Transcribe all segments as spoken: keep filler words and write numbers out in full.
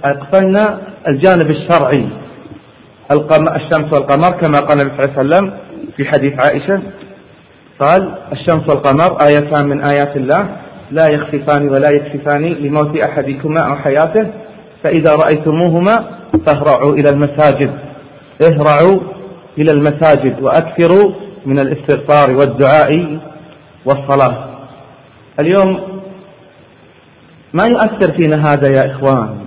أقفلنا الجانب الشرعي، الشمس والقمر كما قال النبي صلى الله عليه وسلم في حديث عائشة، قال الشمس والقمر آيتان من آيات الله لا يخسفان ولا يكسفان لموت أحدكما أو حياته، فإذا رأيتموهما فاهرعوا إلى المساجد، اهرعوا إلى المساجد وأكثروا من الاستغفار والدعاء والصلاة. اليوم ما يؤثر فينا هذا يا إخوان،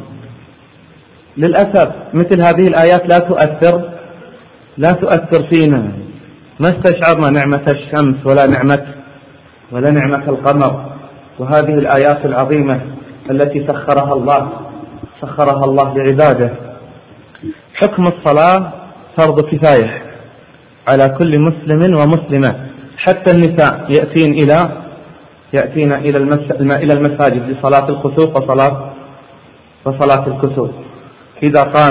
للأسف مثل هذه الآيات لا تؤثر لا تؤثر فينا، ما استشعرنا نعمة الشمس ولا نعمة ولا نعمة القمر، وهذه الآيات العظيمة التي سخرها الله سخرها الله لعباده. حكم الصلاة فرض كفاية على كل مسلم ومسلمة، حتى النساء يأتين إلى يأتين إلى إلى المساجد لصلاة الخسوف وصلاة وصلاة الكسوف. إذا قام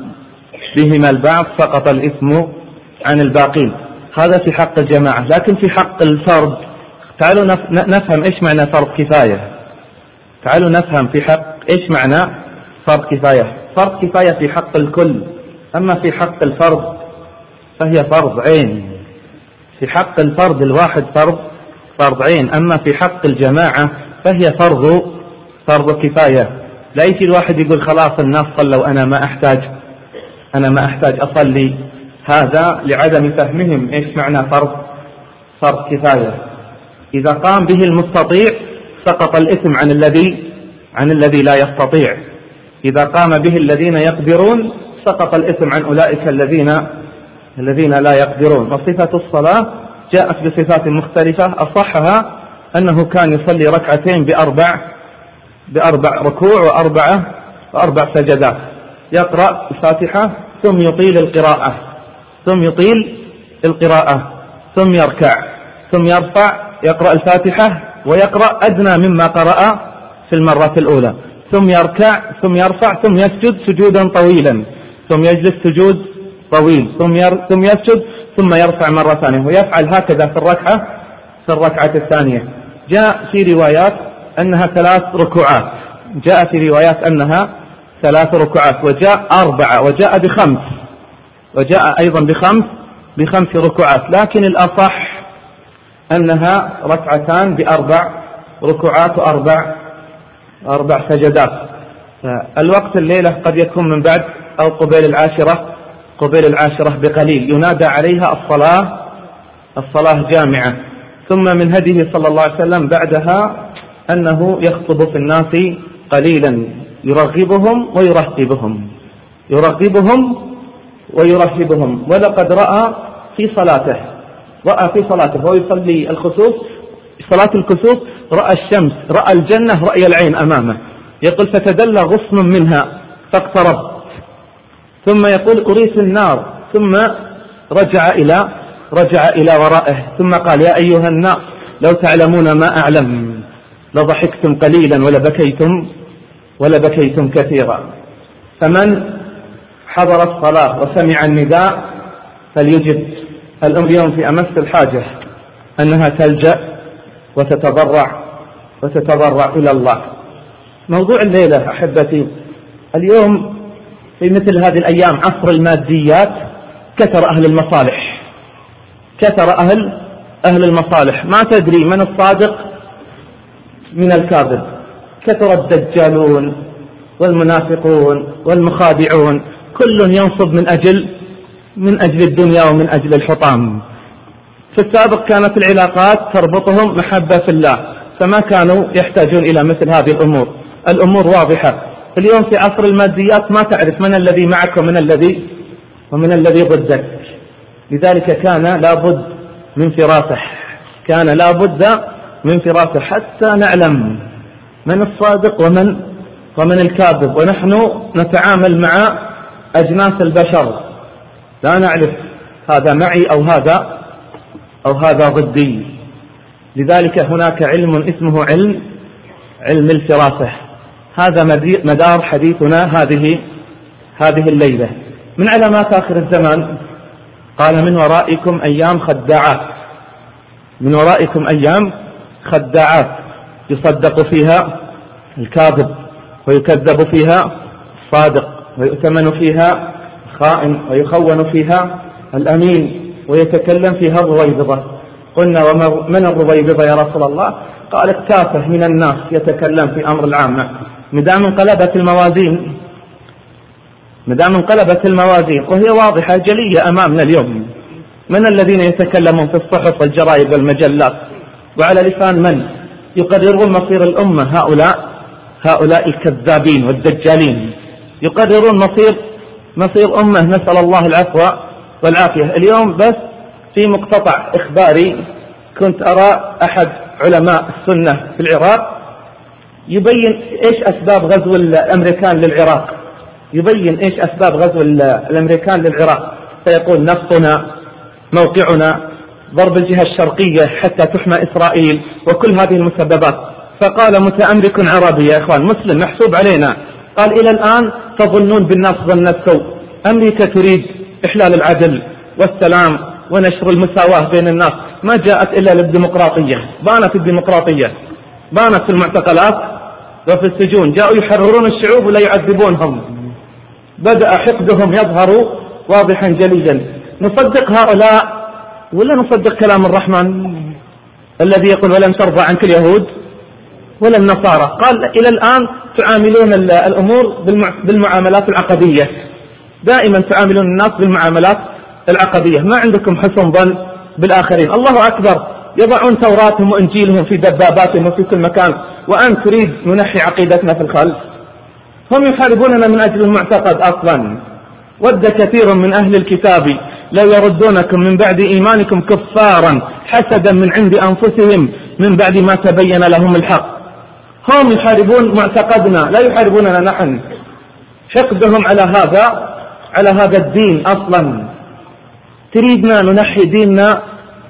بهما البعض سقط الإثم عن الباقين. هذا في حق الجماعة، لكن في حق الفرد تعالوا نفهم إيش معنى فرض كفاية. تعالوا نفهم في حق إيش معنى فرض كفاية. فرض كفاية في حق الكل، أما في حق الفرد فهي فرض عين. في حق الفرد الواحد فرض فرض عين، أما في حق الجماعة فهي فرض فرض كفاية. لا يجي الواحد يقول خلاص الناس صلوا أنا ما أحتاج أنا ما أحتاج أصلي، هذا لعدم فهمهم إيش معنى فرض فرض كفاية. إذا قام به المستطيع سقط الإثم عن الذي عن الذي لا يستطيع، إذا قام به الذين يقدرون سقط الإثم عن أولئك الذين الذين لا يقدرون. وصفة الصلاة جاءت بصفات مختلفة، أصحها أنه كان يصلي ركعتين بأربع بأربع ركوع وأربعة وأربع سجدات، يقرأ الفاتحة ثم يطيل القراءة ثم يطيل القراءة ثم يركع ثم يرفع يقرأ الفاتحة ويقرأ أدنى مما قرأ في المرة الأولى، ثم يركع ثم يرفع ثم يسجد سجودا طويلا، ثم يجلس سجود طويل، ثم ثم يسجد ثم يرفع مرة ثانية، ويفعل هكذا في الركعة في الركعة الثانية. جاء في روايات أنها ثلاث ركوعات، جاء في روايات أنها ثلاث ركوعات، وجاء أربعة، وجاء بخمس، وجاء أيضا بخمس بخمس ركوعات، لكن الأصح أنها ركعتان بأربع ركوعات وأربع أربع سجدات. الوقت الليلة قد يكون من بعد أو قبيل العاشرة قبيل العاشرة بقليل، ينادى عليها الصلاة الصلاة جامعة. ثم من هديه صلى الله عليه وسلم بعدها أنه يخطب في الناس قليلا يرغبهم ويرهبهم يرغبهم ويرهبهم. ولقد رأى في صلاته رأى في صلاته وهو يصلي الخسوف صلاة الكسوف رأى الشمس، رأى الجنة رأي العين أمامه، يقول فتدلى غصن منها فاقترب، ثم يقول أريت النار، ثم رجع إلى رجع إلى ورائه ثم قال يا أيها الناس لو تعلمون ما أعلم لضحكتم قليلا ولبكيتم ولبكيتم كثيرا. فمن حضر الصلاة وسمع النداء فليجب. الأمر اليوم في أمس الحاجة أنها تلجأ وتتضرع وتتضرع إلى الله. موضوع الليلة أحبتي، اليوم في مثل هذه الأيام عصر الماديات كثر أهل المصالح كثر أهل أهل المصالح ما تدري من الصادق من الكاذب. كثر الدجالون والمنافقون والمخادعون، كل ينصب من أجل من أجل الدنيا ومن أجل الحطام. في السابق كانت العلاقات تربطهم محبة في الله، فما كانوا يحتاجون إلى مثل هذه الأمور. الأمور واضحة. اليوم في عصر الماديات ما تعرف من الذي معك ومن الذي ومن الذي ضدك، لذلك كان لابد من فراسة كان لابد من فراسة حتى نعلم من الصادق ومن ومن الكاذب. ونحن نتعامل مع أجناس البشر، لا نعرف هذا معي أو هذا أو هذا ضدي. لذلك هناك علم اسمه علم علم الفراسة. هذا مدار حديثنا هذه هذه الليلة. من علامات آخر الزمان قال من ورائكم أيام خداعات من ورائكم أيام خداعات يصدق فيها الكاذب ويكذب فيها الصادق ويؤتمن فيها خائن ويخون فيها الأمين ويتكلم فيها الرويبضة. قلنا ومن الرويبضة يا رسول الله؟ قال التافه من الناس يتكلم في أمر العامة. مدام انقلبت الموازين مدام انقلبت الموازين وهي واضحة جلية أمامنا اليوم، من الذين يتكلمون في الصحف والجرائد والمجلات وعلى لسان من يقررون مصير الأمة؟ هؤلاء هؤلاء الكذابين والدجالين يقررون مصير مصير أمة، نسأل الله العفو والعافية. اليوم بس في مقتطع إخباري كنت أرى أحد علماء السنة في العراق يبين إيش أسباب غزو الأمريكان للعراق، يبين إيش أسباب غزو الأمريكان للعراق، فيقول نفطنا، موقعنا، ضرب الجهة الشرقية حتى تحمى إسرائيل، وكل هذه المسببات. فقال متأمرك عربي يا إخوان مسلم محسوب علينا، قال إلى الآن تظنون بالناس ظن السوء، أمريكا تريد إحلال العدل والسلام ونشر المساواة بين الناس، ما جاءت إلا للديمقراطية، بانت الديمقراطية، بانت في المعتقلات وفي السجون، جاءوا يحررون الشعوب ولا يعذبونهم، بدأ حقدهم يظهر واضحا جليا. نصدق هؤلاء ولا نصدق كلام الرحمن الذي يقول ولن ترضى عنك اليهود ولا النصارى؟ قال إلى الآن تعاملون الأمور بالمعاملات العقدية، دائما تعاملون الناس بالمعاملات العقدية، ما عندكم حسن ظن بالآخرين. الله أكبر، يضعون توراتهم وإنجيلهم في دباباتهم وفي كل مكان، وأن تريد ننحي عقيدتنا في الخلف. هم يحاربوننا من أجل المعتقد أصلا. ود كثير من أهل الكتاب لو يردونكم من بعد إيمانكم كفارا حسدا من عند أنفسهم من بعد ما تبين لهم الحق. هم يحاربون معتقدنا، لا يحاربوننا نحن. حقدهم على هذا على هذا الدين أصلا. تريدنا ننحي ديننا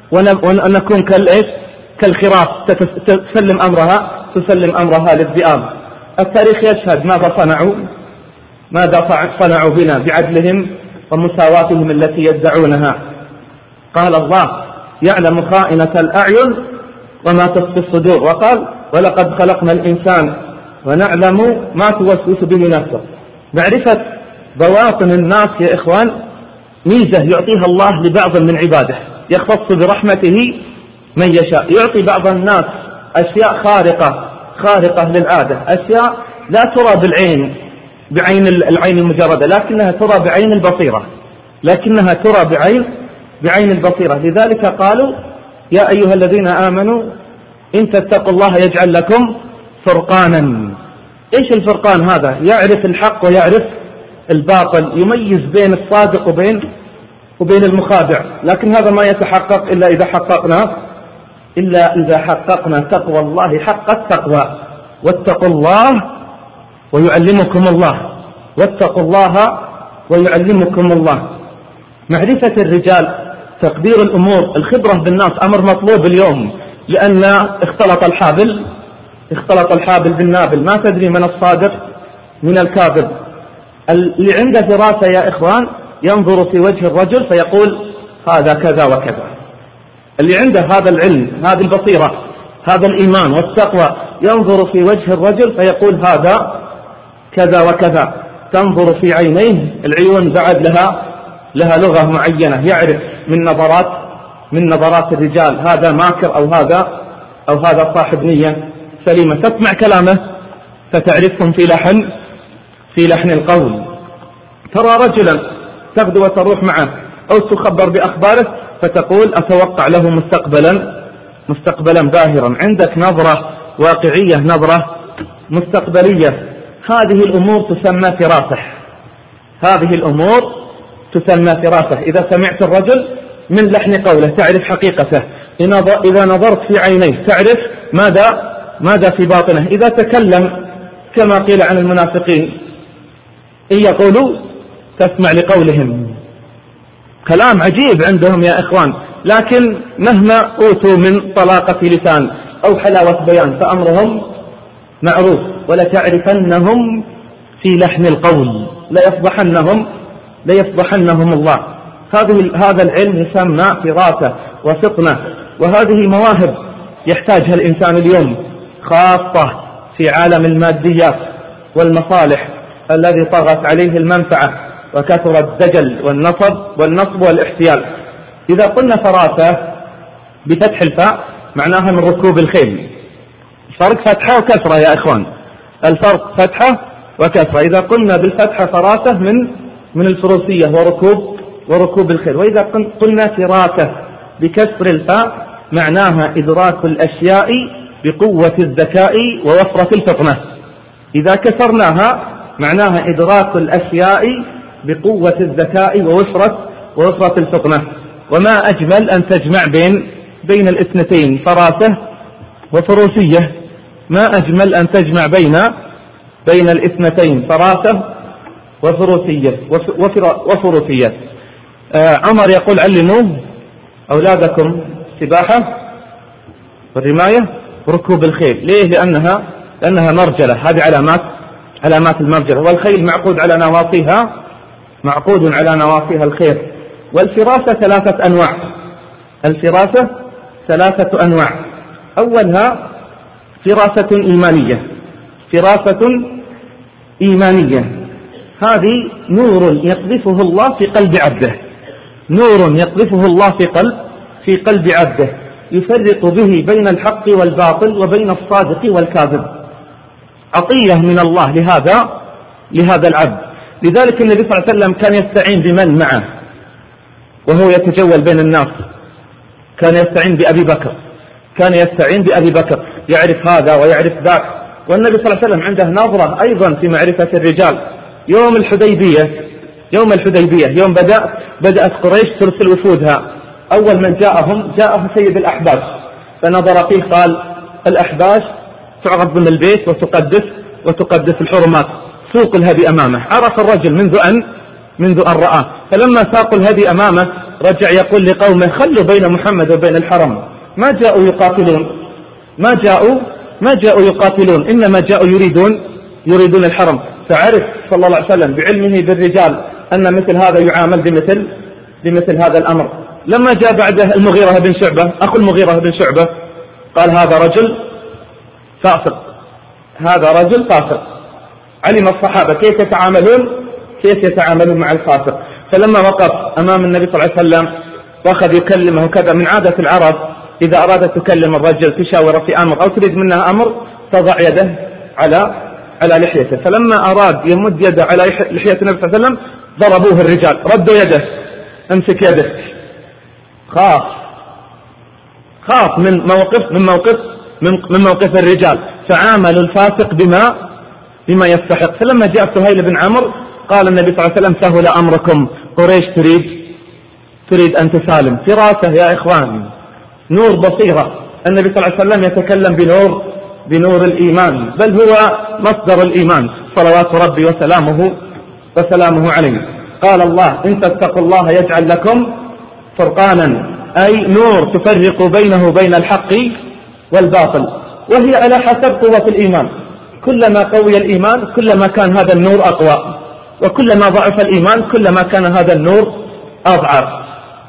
ونكون كالإيش كالخراف تسلم أمرها تسلم أمرها للذئاب. التاريخ يشهد ماذا صنعوا ماذا صنعوا بنا بعدلهم ومساواتهم التي يدعونها. قال الله يعلم خائنة الأعين وما تخفي الصدور، وقال ولقد خلقنا الإنسان ونعلم ما توسوس به نفسه. معرفة بواطن الناس يا إخوان ميزة يعطيها الله لبعض من عباده، يختص برحمته من يشاء، يعطي بعض الناس أشياء خارقة خارقة للعادة، أشياء لا ترى بالعين بعين العين المجردة، لكنها ترى بعين البصيرة لكنها ترى بعين بعين البصيرة. لذلك قالوا يا أيها الذين آمنوا إن تتقوا الله يجعل لكم فرقانا. إيش الفرقان هذا؟ يعرف الحق ويعرف الباطل، يميز بين الصادق وبين وبين المخادع. لكن هذا ما يتحقق إلا إذا حققنا إلا إذا حققنا تقوى الله حق التقوى. واتقوا الله ويعلمكم الله واتقوا الله ويعلمكم الله. معرفة الرجال، تقدير الأمور، الخبرة بالناس أمر مطلوب اليوم، لأن اختلط الحابل اختلط الحابل بالنابل، ما تدري من الصادق من الكاذب. اللي عنده دراسة يا إخوان ينظر في وجه الرجل فيقول هذا كذا وكذا. اللي عنده هذا العلم، هذه البصيرة، هذا الإيمان والتقوى، ينظر في وجه الرجل فيقول هذا كذا وكذا. تنظر في عينيه، العيون بعد لها لها لغة معينة، يعرف من نظرات من نظرات الرجال هذا ماكر أو هذا أو هذا صاحب نية سليمة. تسمع كلامه فتعرفهم في لحن في لحن القول. ترى رجلا تغدو وتروح معه أو تخبر بأخباره فتقول أتوقع له مستقبلا مستقبلا باهرا. عندك نظرة واقعية، نظرة مستقبلية. هذه الأمور تسمى فراسة هذه الأمور تسمى فراسة. إذا سمعت الرجل من لحن قوله تعرف حقيقته، إذا نظرت في عينيه تعرف ماذا ماذا في باطنه. إذا تكلم كما قيل عن المنافقين إن يقولوا تسمع لقولهم. كلام عجيب عندهم يا إخوان، لكن مهما أوتوا من طلاقة لسان أو حلاوة بيان فأمرهم معروف. ولتعرفنهم في لحن القول ليفضحنهم ليفضحنهم الله. هذه هذا العلم يسمى فراسة وفطنة، وهذه مواهب يحتاجها الإنسان اليوم خاصة في عالم الماديات والمصالح الذي طغت عليه المنفعة وكثر الدجل والنصب والنصب والاحتيال. إذا قلنا فراسة بفتح الفاء معناها من ركوب الخيل. الفرق فتحة وكسرة يا إخوان، الفرق فتحة وكسرة. إذا قلنا بالفتحة فراسة من من الفروسية وركوب وركوب الخيل. وإذا قلنا فراسة بكسر الفاء معناها إدراك الأشياء بقوة الذكاء ووفرة الفطنة. إذا كسرناها معناها إدراك الأشياء بقوة الذكاء ووفرة ووفرة الفطنة. وما أجمل أن تجمع بين بين الاثنتين فراسة وفروسية، ما أجمل أن تجمع بين بين الاثنتين فراسة وفروسية وفروسية. آه عمر يقول علموا أولادكم السباحة والرماية وركوب الخيل. ليه؟ لأنها لأنها مرجلة، هذه علامات علامات المرجلة. والخيل معقود على نواصيها معقود على نواصيها الخير. والفراسة ثلاثة أنواع، الفراسة ثلاثة أنواع. أولها فراسة إيمانية، فراسة إيمانية هذه نور يقذفه الله في قلب عبده، نور يقذفه الله في قلب في قلب عبده يفرق به بين الحق والباطل وبين الصادق والكاذب. عطية من الله لهذا لهذا العبد. لذلك النبي صلى الله عليه وسلم كان يستعين بمن معه وهو يتجول بين الناس؟ كان يستعين بأبي بكر، كان يستعين بأبي بكر يعرف هذا ويعرف ذاك. والنبي صلى الله عليه وسلم عنده نظرة أيضا في معرفة الرجال. يوم الحديبية يوم الحديبية يوم بدأ بدأت قريش ترسل وفودها، أول من جاءهم جاءه سيد الأحباش، فنظر فيه قال الأحباش تعرض من البيت وتقدس وتقدس الحرمات، سوق الهدي أمامه. عرف الرجل منذ أن منذ أن رآه، فلما ساقوا الهدي أمامه رجع يقول لقومه خلوا بين محمد وبين الحرم، ما جاءوا يقاتلون ما جاءوا ما جاءوا يقاتلون إنما جاءوا يريدون يريدون الحرم. فعرف صلى الله عليه وسلم بعلمه بالرجال أن مثل هذا يعامل بمثل بمثل هذا الأمر. لما جاء بعده المغيرة بن شعبة أخو المغيرة بن شعبة قال هذا رجل فاسق، هذا رجل فاسق. علم الصحابة كيف يتعاملون كيف يتعاملون مع الفاسق. فلما وقف أمام النبي صلى الله عليه وسلم وأخذ يكلمه كذا، من عادة العرب إذا أرادت تكلم الرجل تشاور في أمر أو تريد منه أمر تضع يده على على لحيته. فلما أراد يمد يده على لحية النبي صلى الله عليه وسلم ضربوه الرجال، ردوا يده، امسك يدك. خاف خاف من موقف من موقف من, من موقف الرجال، فعاملوا الفاسق بما بما يستحق. فلما جاء سهيل بن عمرو قال النبي صلى الله عليه وسلم سهل أمركم، قريش تريد تريد أن تسالم. فراسة يا إخوان، نور بصيرة. النبي صلى الله عليه وسلم يتكلم بنور بنور الإيمان، بل هو مصدر الإيمان صلوات ربي وسلامه وسلامه عليه. قال الله إن تتقوا الله يجعل لكم فرقانا، أي نور تفرق بينه وبين الحق والباطل. وهي على حسب قوة الإيمان، كلما قوي الإيمان كلما كان هذا النور أقوى، وكلما ضعف الإيمان كلما كان هذا النور أضعف.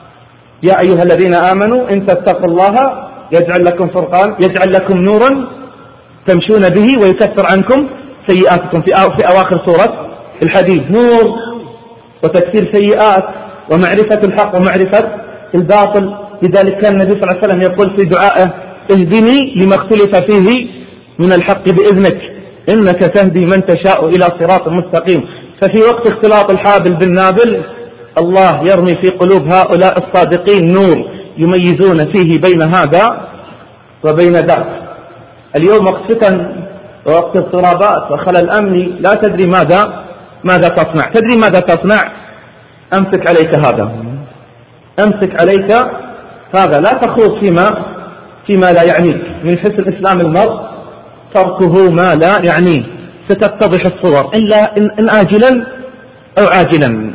يا أيها الذين آمنوا إن تتقوا الله يجعل لكم فرقان، يجعل لكم نورا تمشون به ويكفر عنكم سيئاتكم في في أواخر سورة الحديد. نور وتكفير سيئات ومعرفة الحق ومعرفة الباطل. لذلك كان النبي صلى الله عليه وسلم يقول في دعائه اهدني لما اختلف فيه من الحق بإذنك إنك تهدي من تشاء إلى صراط مستقيم. ففي وقت اختلاط الحابل بالنابل الله يرمي في قلوب هؤلاء الصادقين نور يميزون فيه بين هذا وبين ذاك. اليوم وقت فتن ووقت اضطرابات وخلل أمني لا تدري ماذا ماذا تصنع. تدري ماذا تصنع؟ أمسك عليك هذا، أمسك عليك هذا، لا تخوض فيما فيما لا يعنيك. من حسن إسلام المرء تركه ما لا يعنيه. ستتضح الصور إلا إن, إن آجلا أو عاجلا.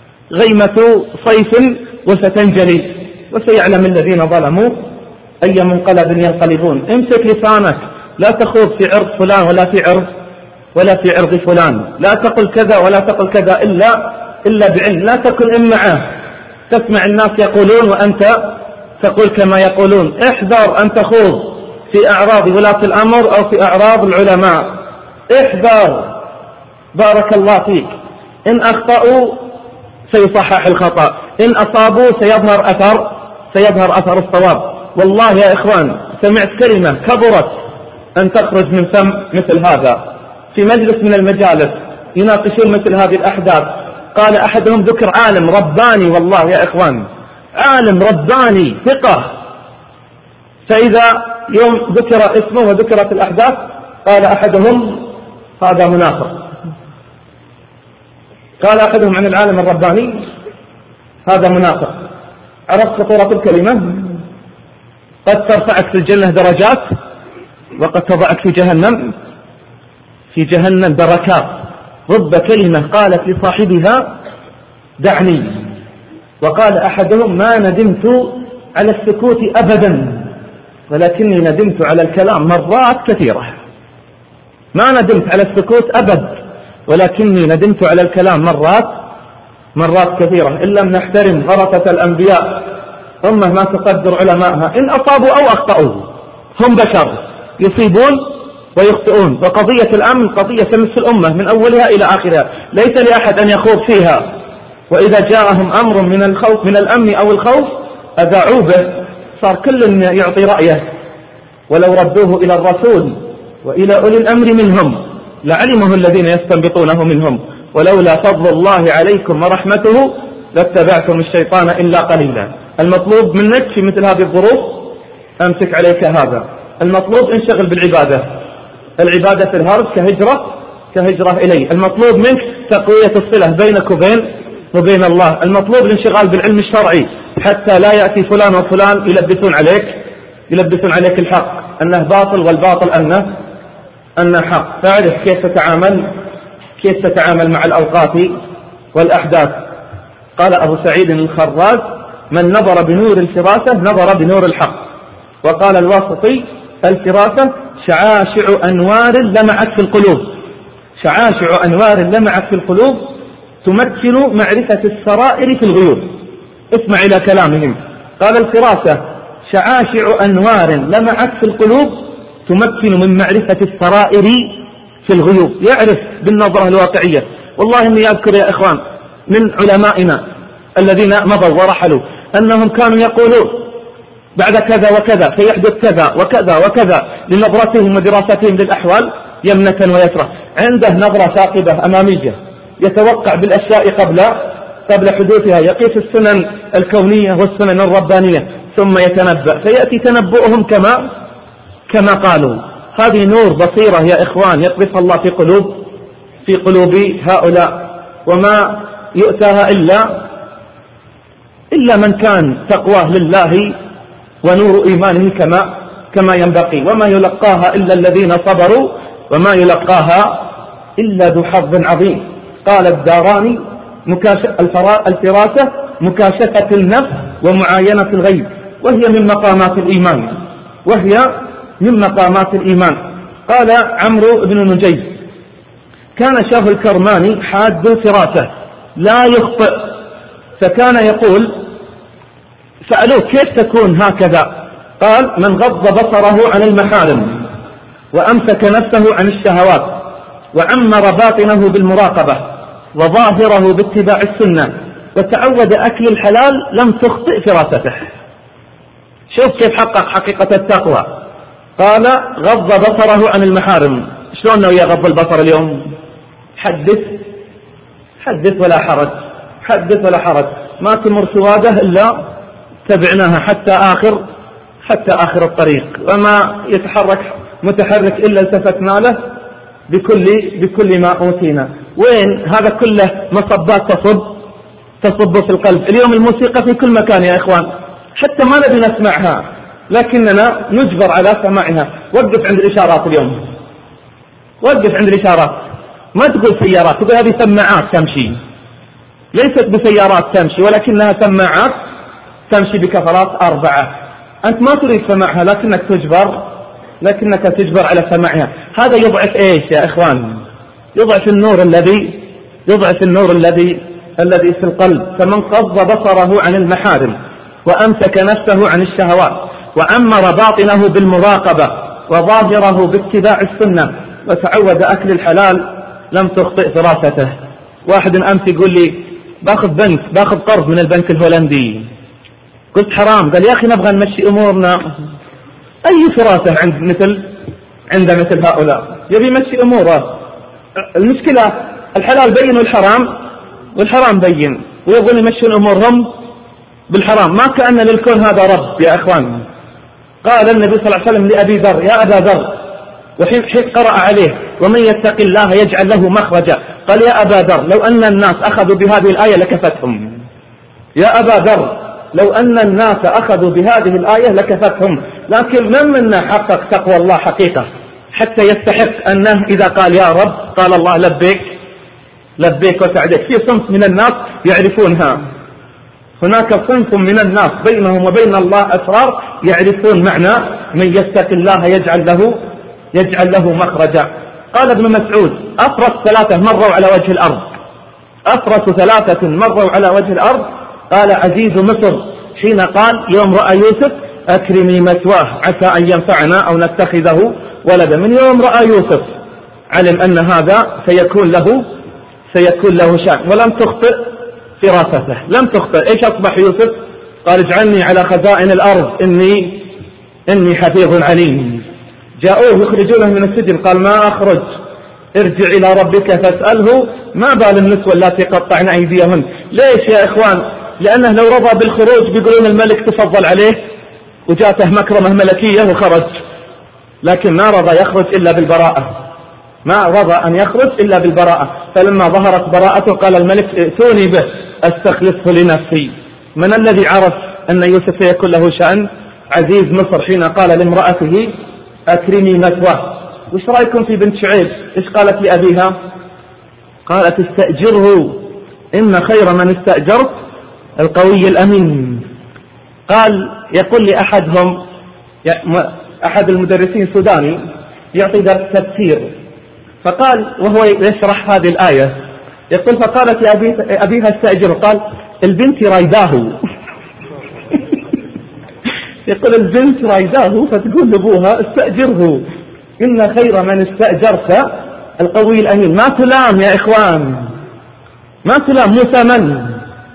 غيمة صيف وستنجلي وسيعلم الذين ظلموا أي منقلب ينقلبون. امسك لسانك، لا تخوض في عرض فلان ولا في عرض ولا في عرض فلان. لا تقل كذا ولا تقل كذا إلا إلا بعلم. لا تكن إمعة تسمع الناس يقولون وأنت تقول كما يقولون. احذر أن تخوض في أعراض ولاة الأمر أو في أعراض العلماء. احذر بارك الله فيك. إن أخطأوا سيصحح الخطأ، إن أصابوا سيظهر أثر سيظهر أثر الصواب. والله يا إخوان سمعت كلمة كبرت أن تخرج من فم مثل هذا في مجلس من المجالس يناقشون مثل هذه الأحداث. قال أحدهم ذكر عالم رباني، والله يا إخوان عالم رباني ثقة، فإذا يوم ذكر اسمه وذكرت الأحداث قال أحدهم هذا منافق. قال أحدهم عن العالم الرباني هذا منافق. عرفت خطورة الكلمة؟ قد ترفعك في الجنة درجات وقد تضعك في جهنم في جهنم دركات. رب كلمة قالت لصاحبها دعني. وقال أحدهم ما ندمت على السكوت أبدا ولكني ندمت على الكلام مرات كثيرة. ما ندمت على السكوت أبد ولكني ندمت على الكلام مرات مرات كثيرة. إن لم نحترم غرفة الأنبياء أمة ما تقدر علماءها، إن أصابوا أو أخطأوا هم بشر يصيبون ويخطئون. وقضية الأمن قضية تمس الأمة من أولها إلى آخرها، ليس لأحد أن يخوض فيها. وإذا جاءهم أمر من الخوف من الأمن أو الخوف أذاعوا به، صار كل يعطي رأيه. ولو ردوه إلى الرسول وإلى أولي الأمر منهم لعلمه الذين يستنبطونه منهم ولولا فضل الله عليكم ورحمته لاتبعتم الشيطان إلا قليلا. المطلوب منك في مثل هذه الظروف أمسك عليك هذا. المطلوب انشغل بالعبادة. العبادة في الهرج كهجرة كهجرة إليه. المطلوب منك تقوية الصلة بينك وبين وبين الله. المطلوب الانشغال بالعلم الشرعي حتى لا يأتي فلان وفلان يلبسون عليك يلبسون عليك الحق أنه باطل والباطل أنه أنه حق. فاعرف كيف تتعامل كيف تتعامل مع الأوقات والأحداث. قال أبو سعيد الخراز من نظر بنور الفراسة نظر بنور الحق. وقال الواسطي الفراسة شعاشع أنوار لمعت في القلوب شعاشع أنوار لمعت في القلوب تمكن معرفة السرائر في الغيوب. اسمع إلى كلامهم. قال الفراسة شعاشع أنوار لمعت في القلوب تمكن من معرفة السرائر في الغيوب. يعرف بالنظرة الواقعية. والله إني أذكر يا إخوان من علمائنا الذين مضوا ورحلوا أنهم كانوا يقولون بعد كذا وكذا سيحدث كذا وكذا وكذا لنظرتهم ودراستهم للأحوال يمنة ويسرة. عنده نظرة ثاقبة أمامية يتوقع بالأشياء قبل قبل حدوثها، يقيس السنن الكونية والسنن الربانية ثم يتنبأ فيأتي تنبؤهم كما كما قالوا. هذه نور بصيرة يا إخوان يقذف الله في قلوب في قلوب هؤلاء، وما يؤتاها إلا إلا من كان تقواه لله ونور إيمانه كما كما ينبغي. وما يلقاها إلا الذين صبروا وما يلقاها إلا ذو حظ عظيم. قال الداراني الفراسة مكاشفة النفس ومعاينة الغيب، وهي من مقامات الإيمان وهي من مقامات الإيمان. قال عمرو بن نجيب كان شاه الكرماني حاد الفراسة لا يخطئ، فكان يقول سألوه كيف تكون هكذا؟ قال من غض بصره عن المحارم وأمسك نفسه عن الشهوات وعمر باطنه بالمراقبة وظاهره باتباع السنة وتعود أكل الحلال لم تخطئ فراسته. شوف كيف حقق حقيقة التقوى. قال غض بصره عن المحارم. شلون ناوي يغض البصر اليوم؟ حدث حدث ولا حرج حدث ولا حرج. ما تمر سواده إلا تبعناها حتى آخر حتى آخر الطريق، وما يتحرك متحرك إلا التفتنا له بكل بكل ما أوتينا. وين هذا كله مصبات تصب تصب في القلب. اليوم الموسيقى في كل مكان يا إخوان، حتى ما نبي نسمعها لكننا نجبر على سماعها. وقف عند الإشارات اليوم، وقف عند الإشارات، ما تقول سيارات، تقول هذه سماعات تمشي. ليست بسيارات تمشي ولكنها سماعات تمشي بكفرات أربعة. أنت ما تريد سماعها لكنك تجبر لكنك تجبر على سماعها. هذا يضعف إيش يا إخوان؟ يضعف النور الذي يضعف النور الذي الذي في القلب. فمن غض بصره عن المحارم وأمسك نفسه عن الشهوات وعمر باطنه بالمراقبة وظاهره باتباع السنة وتعود أكل الحلال لم تخطئ فراسته. واحد أمس يقول لي باخذ بنك باخذ قرض من البنك الهولندي، قلت حرام، قال يا أخي نبغى نمشي أمورنا. أي فراسة عند مثل عند مثل هؤلاء؟ يبي يمشي أموره. المشكلة الحلال بين والحرام والحرام بين، ويبغون يمشون أمورهم بالحرام. ما كأن للكون هذا رب يا إخوان. قال النبي صلى الله عليه وسلم لأبي ذر: يا أبا ذر، وحين قرأ عليه: ومن يتق الله يجعل له مخرجا، قال: يا أبا ذر، لو أن الناس أخذوا بهذه الآية لكفتهم. يا أبا ذر، لو أن الناس أخذوا بهذه الآية لكفتهم. لكن من منا حقق تقوى الله حقيقة حتى يستحق أنه إذا قال يا رب قال الله لبيك لبيك وسعديك؟ في صنف من الناس يعرفونها. هناك صنف من الناس بينهم وبين الله أسرار يعرفون معنى من يتق الله يجعل له يجعل له مخرجا. قال ابن مسعود: أفرس ثلاثة مروا على وجه الأرض أفرس ثلاثة مروا على وجه الأرض. قال عزيز مصر حين قال يوم رأى يوسف: أكرمي مثواه عسى أن ينفعنا أو نتخذه ولدا. من يوم رأى يوسف علم أن هذا سيكون له سيكون له شأن، ولم تخطئ فراسته، لم تخطئ. إيش أصبح يوسف؟ قال: اجعلني على خزائن الأرض إني إني حفيظ عليم. جاءوه يخرجونه من السجن، قال: ما أخرج، ارجع إلى ربك فاسأله ما بال النسوة التي قطعن أيديهن. ليش يا إخوان؟ لأنه لو رضى بالخروج بيقولون الملك تفضل عليه وجاته مكرمة ملكية وخرج، لكن ما رضى يخرج إلا بالبراءة، ما رضى أن يخرج إلا بالبراءة. فلما ظهرت براءته قال الملك: ائتوني به أستخلصه لنفسي. من الذي عرف أن يوسف سيكون له شأن؟ عزيز مصر حين قال لامرأته: أكرمي مثواه. وش رأيكم في بنت شعيب؟ إيش قالت لأبيها؟ قالت: استأجره إن خير من استأجرت القوي الأمين. قال يقول لي أحدهم، أحد المدرسين سوداني يعطي درس تفسير، فقال وهو يشرح هذه الآية يقول: فقالت لأبيها: استأجره. قال: البنت رايداه. يقول البنت رايداه فتقول لأبوها: استأجره إن خير من استأجرت القوي الأمين. ما تلام يا إخوان، ما تلام. موسى من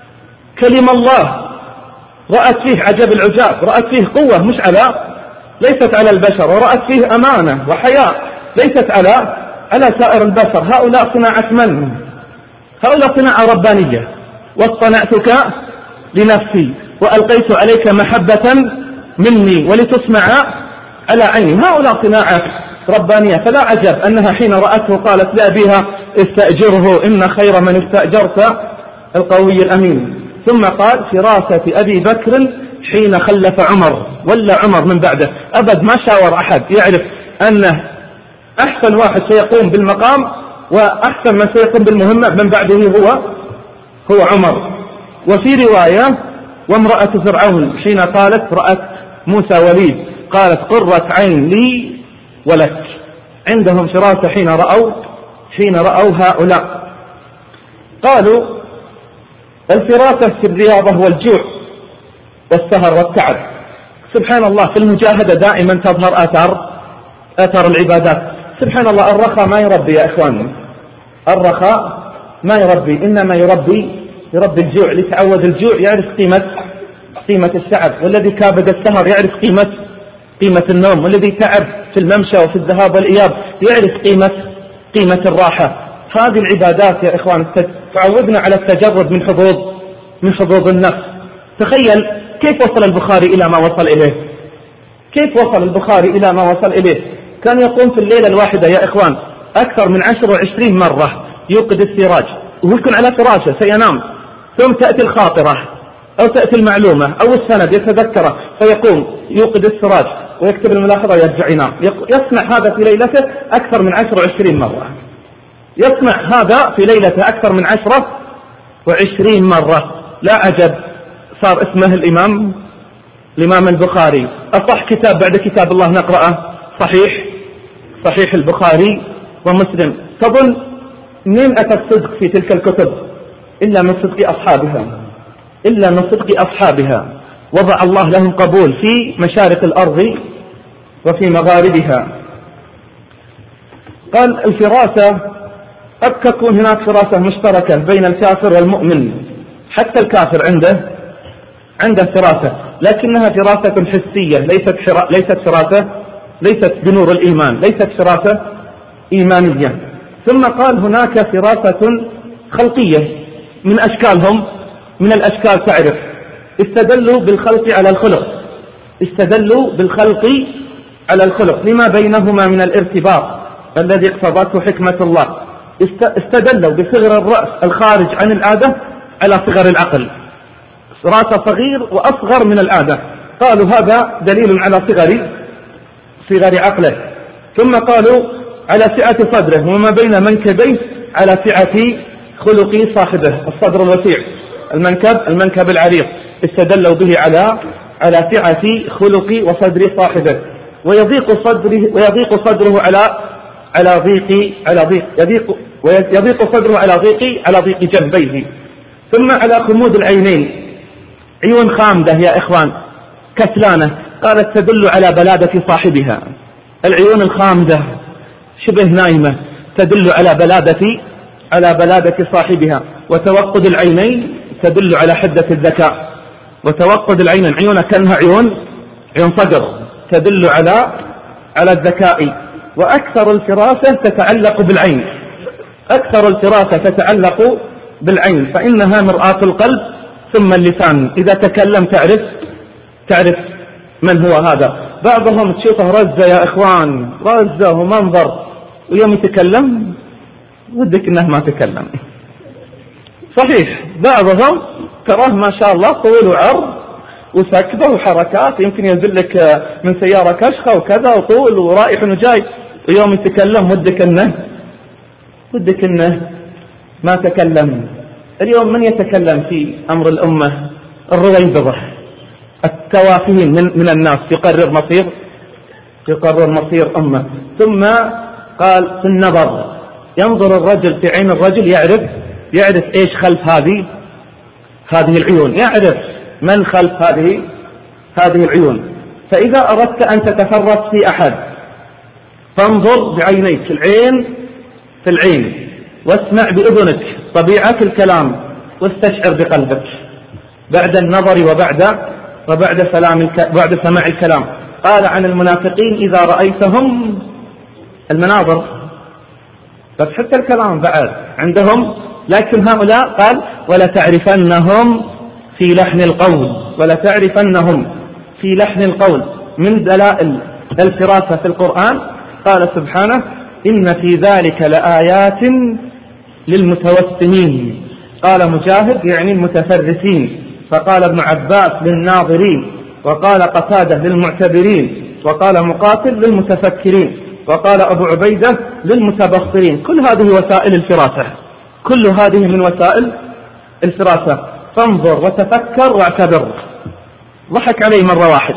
كلم الله، رأت فيه عجب العجاب، رأت فيه قوة مش على ليست على البشر، ورأت فيه أمانة وحياء ليست على على سائر البشر. هؤلاء صناعة من؟ هؤلاء صناعة ربانية. واصطنعتك لنفسي وألقيت عليك محبة مني ولتصنع على عيني. هؤلاء صناعة ربانية. فلا عجب أنها حين رأته قالت لأبيها: استأجره إن خير من استأجرت القوي الأمين. ثم قال: فراسة أبي بكر حين خلف عمر، ولا عمر من بعده أبد ما شاور أحد، يعرف أنه أحسن واحد سيقوم بالمقام وأحسن من سيقوم بالمهمة من بعده هو هو عمر. وفي رواية: وامرأة فرعون حين قالت رأت موسى وليد قالت: قرة عين لي ولك. عندهم فراسة حين رأوا حين رأوا هؤلاء. قالوا: الفراسة في الرياضة والجوع والسهر والتعب. سبحان الله، في المجاهدة دائما تظهر آثار آثار العبادات. سبحان الله، الرخاء ما يربي يا إخواني، الرخاء ما يربي، إنما يربي يربي الجوع. اللي تعود الجوع يعرف قيمة قيمة السعب، والذي كابد السهر يعرف قيمة قيمة النوم، والذي تعب في الممشى وفي الذهاب والإياب يعرف قيمة قيمة الراحة. هذه العبادات يا إخوان تعودنا على التجرد من حظوظ من حظوظ النفس. تخيل كيف وصل البخاري إلى ما وصل إليه، كيف وصل البخاري إلى ما وصل إليه. كان يقوم في الليلة الواحدة يا إخوان أكثر من عشر وعشرين مرة، يوقد السراج ويكون على فراشه سينام، ثم تأتي الخاطرة أو تأتي المعلومة أو السند يتذكره فيقوم يوقد السراج ويكتب الملاحظة ويرجع ينام. يصنع هذا في ليلته أكثر من عشر وعشرين مرة، يصنع هذا في ليلته أكثر من عشرة وعشرين مرة. لا عجب صار اسمه الإمام الإمام البخاري. أصح كتاب بعد كتاب الله نقرأه صحيح صحيح البخاري ومسلم. تظن منين أتى الصدق في تلك الكتب إلا من صدق أصحابها إلا من صدق أصحابها. وضع الله لهم قبول في مشارق الأرض وفي مغاربها. قال: الفراسة قد تكون هناك فراسة مشتركة بين الكافر والمؤمن، حتى الكافر عنده عنده فراسة، لكنها فراسة حسية، ليست ليست فراسة ليست بنور الإيمان، ليست فراسة إيمانية. ثم قال هناك فراسة خلقية من أشكالهم، من الأشكال تعرف، استدلوا بالخلق على الخلق، استدلوا بالخلق على الخلق لما بينهما من الارتباط الذي اقتضته حكمة الله. استدلوا بصغر الرأس الخارج عن العادة على صغر العقل، رأس صغير وأصغر من العادة، قالوا هذا دليل على صغر صغر عقله. ثم قالوا على سعة صدره وما بين منكبيه على سعة خلق صاحبه، الصدر الوسيع، المنكب المنكب العريض، استدلوا به على على سعة خلق وصدر صاحبه. ويضيق صدره ويضيق صدره على على ضيق على ضيق يضيق ويضيق صدره على ضيق على ضيق جنبيه. ثم على خمود العينين، عيون خامدة يا إخوان كسلانة، قالت تدل على بلادة صاحبها. العيون الخامدة شبه نايمة تدل على بلادة على بلادة صاحبها. وتوقد العينين تدل على حدة الذكاء، وتوقد العينين عيونها كأنها عيون عيون صقر تدل على على الذكاء. وأكثر الفراسة تتعلق بالعين، أكثر الفراسة تتعلق بالعين، فإنها مرآة القلب ثم اللسان، إذا تكلم تعرف تعرف من هو هذا. بعضهم تشوفه رزة يا إخوان، رزة ومنظر، ويوم يتكلم ودك إنه ما تكلم. صحيح بعضهم تراه ما شاء الله طول وعرض وسكبة وحركات، يمكن ينزلك من سيارة كشخة وكذا وطول ورائح وجاي، ويوم يتكلم ودك إنه ودك إنه ما تكلم. اليوم من يتكلم في أمر الأمة؟ الرويبضة، التوافهين من, من الناس، يقرر مصير يقرر مصير أمة. ثم قال في النظر، ينظر الرجل في عين الرجل يعرف يعرف إيش خلف هذه هذه العيون، يعرف من خلف هذه هذه العيون. فإذا أردت أن تتفرس في أحد فانظر بعينيك، العين في العين، واسمع بأذنك طبيعة الكلام، واستشعر بقلبك بعد النظر وبعد وبعد سلام الك... بعد سماع الكلام. قال عن المنافقين إذا رأيتهم المناظر، بس حتى الكلام بعد عندهم، لكن هؤلاء قال ولا تعرفنهم في لحن القول، ولا تعرفنهم في لحن القول. من دلائل الفراسة في القرآن قال سبحانه إن في ذلك لآيات للمتوسمين، قال مجاهد يعني المتفرسين، فقال ابن عباس للناظرين، وقال قتادة للمعتبرين، وقال مقاتل للمتفكرين، وقال أبو عبيدة للمتبصرين. كل هذه وسائل الفراسة، كل هذه من وسائل الفراسة. فانظر وتفكر واعتبر. ضحك علي مرة واحد،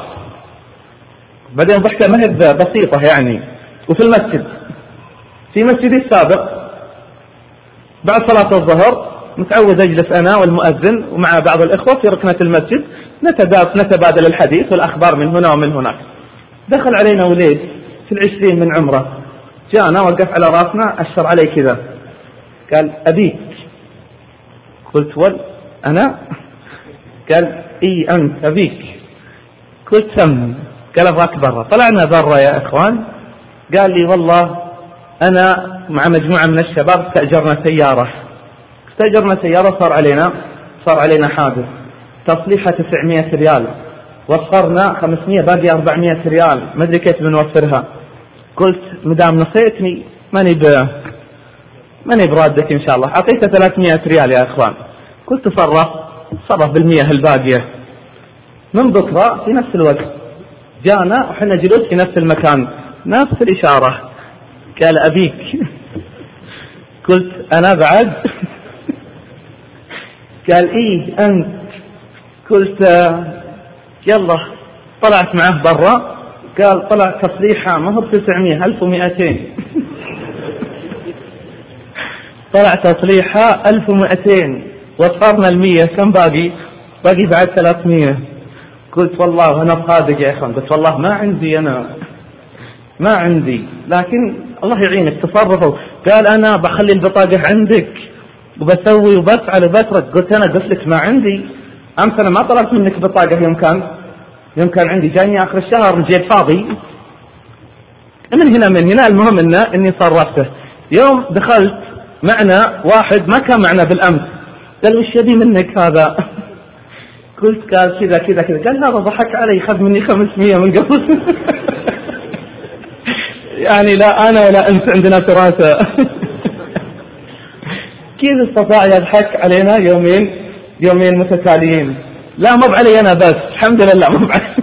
بعدين ضحكة مهد بسيطة يعني، وفي المسجد في مسجدي السابق بعد صلاة الظهر متعود أجلس أنا والمؤذن ومع بعض الإخوة في ركنة المسجد نتبادل الحديث والأخبار من هنا ومن هناك. دخل علينا وليد في العشرين من عمره، جاءنا وقف على راسنا أشر علي كذا، قال أبيك. قلت ول أنا؟ قال إي أنت أبيك. قلت سم. قال أبغاك برا. طلعنا برا يا إخوان، قال لي والله أنا مع مجموعة من الشباب استأجرنا سيارة استأجرنا سيارة صار علينا صار علينا حادث، تصليحها تسعمائة ريال، وفرنا خمسمائة، باقي أربعمائة ريال، ما أدري كيف بنوفرها. قلت مدام نصيتني ماني ب ماني برادك إن شاء الله، أعطيته ثلاثمائة ريال يا إخوان. قلت صرف صرف بالمية الباقية. من بكرة في نفس الوقت جانا وحنا جلوس في نفس المكان، نفس الإشارة، قال أبيك. قلت أنا بعد؟ قال إيه أنت. قلت يلا. طلعت معه برا، قال طلع تصليحة ما هو بتسعمية، ألف ومئتين. طلع تصليحة ألف ومئتين، وصارنا المية، كم باقي؟ باقي بعد ثلاثمية. قلت والله أنا صادق يا إخوان، قلت والله ما عندي، أنا ما عندي، لكن الله يعينك تصرفوا. قال أنا بخلي البطاقة عندك وبسوي وبفعل وبترك. قلت أنا قلت لك ما عندي، أمس أنا ما طلبت منك بطاقة يوم كان يوم كان عندي، جاني آخر الشهر الجيب فاضي. من هنا من هنا المهم إنه إني صرفته. يوم دخلت معنا واحد ما كان معنا بالأمس، قال وش يبي منك هذا؟ قلت قال كذا كذا كذا. قال هذا ضحك علي، خذ مني خمسمية من قبل. يعني لا أنا ولا أنت عندنا فراسة. كيف استطاع يضحك علينا يومين يومين متتاليين؟ لا مو علي أنا بس، الحمد لله مو علي.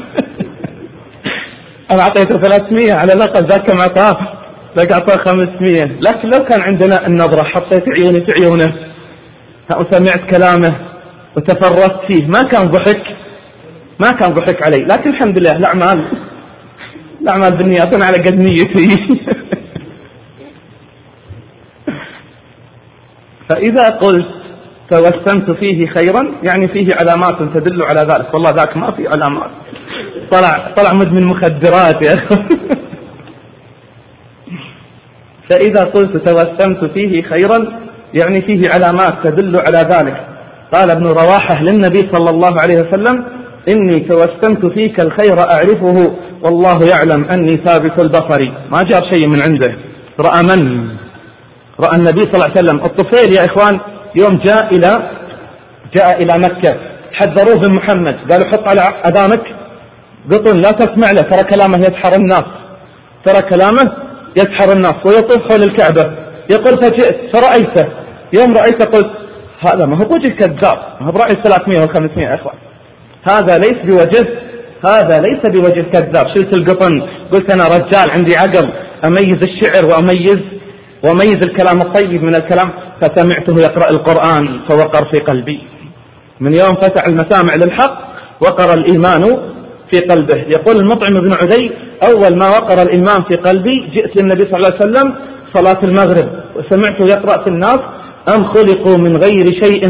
أنا أعطيته ثلاثمية على الأقل، ذاك كم أعطاه؟ ذاك أعطاه خمسمية. لكن لو كان عندنا النظرة حطيت عيوني في عيونه وسمعت كلامه وتفرست فيه ما كان ضحك ما كان ضحك علي. لكن الحمد لله الأعمال الأعمال بالنيات، أنا على قد نيتي. فإذا قلت توسمت فيه خيرا يعني فيه علامات تدل على ذلك. والله ذاك ما في علامات، طلع طلع مدمن مخدرات يا أخي. فإذا قلت توسمت فيه خيرا يعني فيه علامات تدل على ذلك. قال ابن رواحة للنبي صلى الله عليه وسلم إني توسمت فيك الخير أعرفه والله يعلم أني ثابت البصر. ما جاب شيء من عنده، رأى من رأى النبي صلى الله عليه وسلم. الطفيل يا إخوان يوم جاء إلى جاء إلى مكة حذروه من محمد، قالوا حط على أذانك قطن لا تسمع له، ترى كلامه يسحر الناس، ترى كلامه يسحر الناس ويطوف حول الكعبة. يقول فجئت فرأيته، يوم رأيته قلت هذا ما هو وجه كذاب، ما هو برأي ثلاثمية وخمسمية يا إخوان، هذا ليس بوجه هذا ليس بوجه كذاب. شلت القطن، قلت أنا رجال عندي عقل أميز الشعر وأميز وأميز الكلام الطيب من الكلام. فسمعته يقرأ القرآن فوقر في قلبي. من يوم فتح المسامع للحق وقر الإيمان في قلبه. يقول المطعم بن عدي أول ما وقر الإيمان في قلبي جئت للنبي صلى الله عليه وسلم صلاة المغرب وسمعته يقرأ في الناس أم خلقوا من غير شيء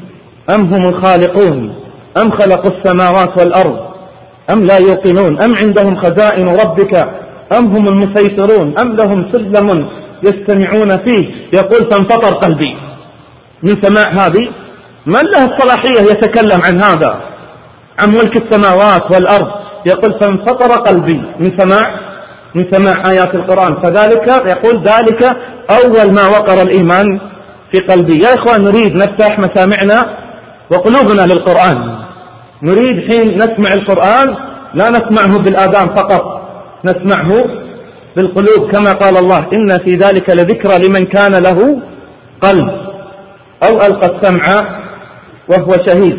أم هم الخالقون أم خلقوا السماوات والأرض أم لا يوقنون أم عندهم خزائن ربك أم هم المسيطرون أم لهم سلم يستمعون فيه. يقول فانفطر قلبي من سماع هذه. من له الصلاحية يتكلم عن هذا، عن ملك السماوات والأرض؟ يقول فانفطر قلبي من سماع من سماع آيات القرآن. فذلك يقول ذلك أول ما وقر الإيمان في قلبي. يا إخوان نريد نفتح مسامعنا وقلوبنا للقرآن، نريد حين نسمع القرآن لا نسمعه بالآذان فقط، نسمعه بالقلوب كما قال الله إن في ذلك لذكرى لمن كان له قلب أو ألقى السمع وهو شهيد.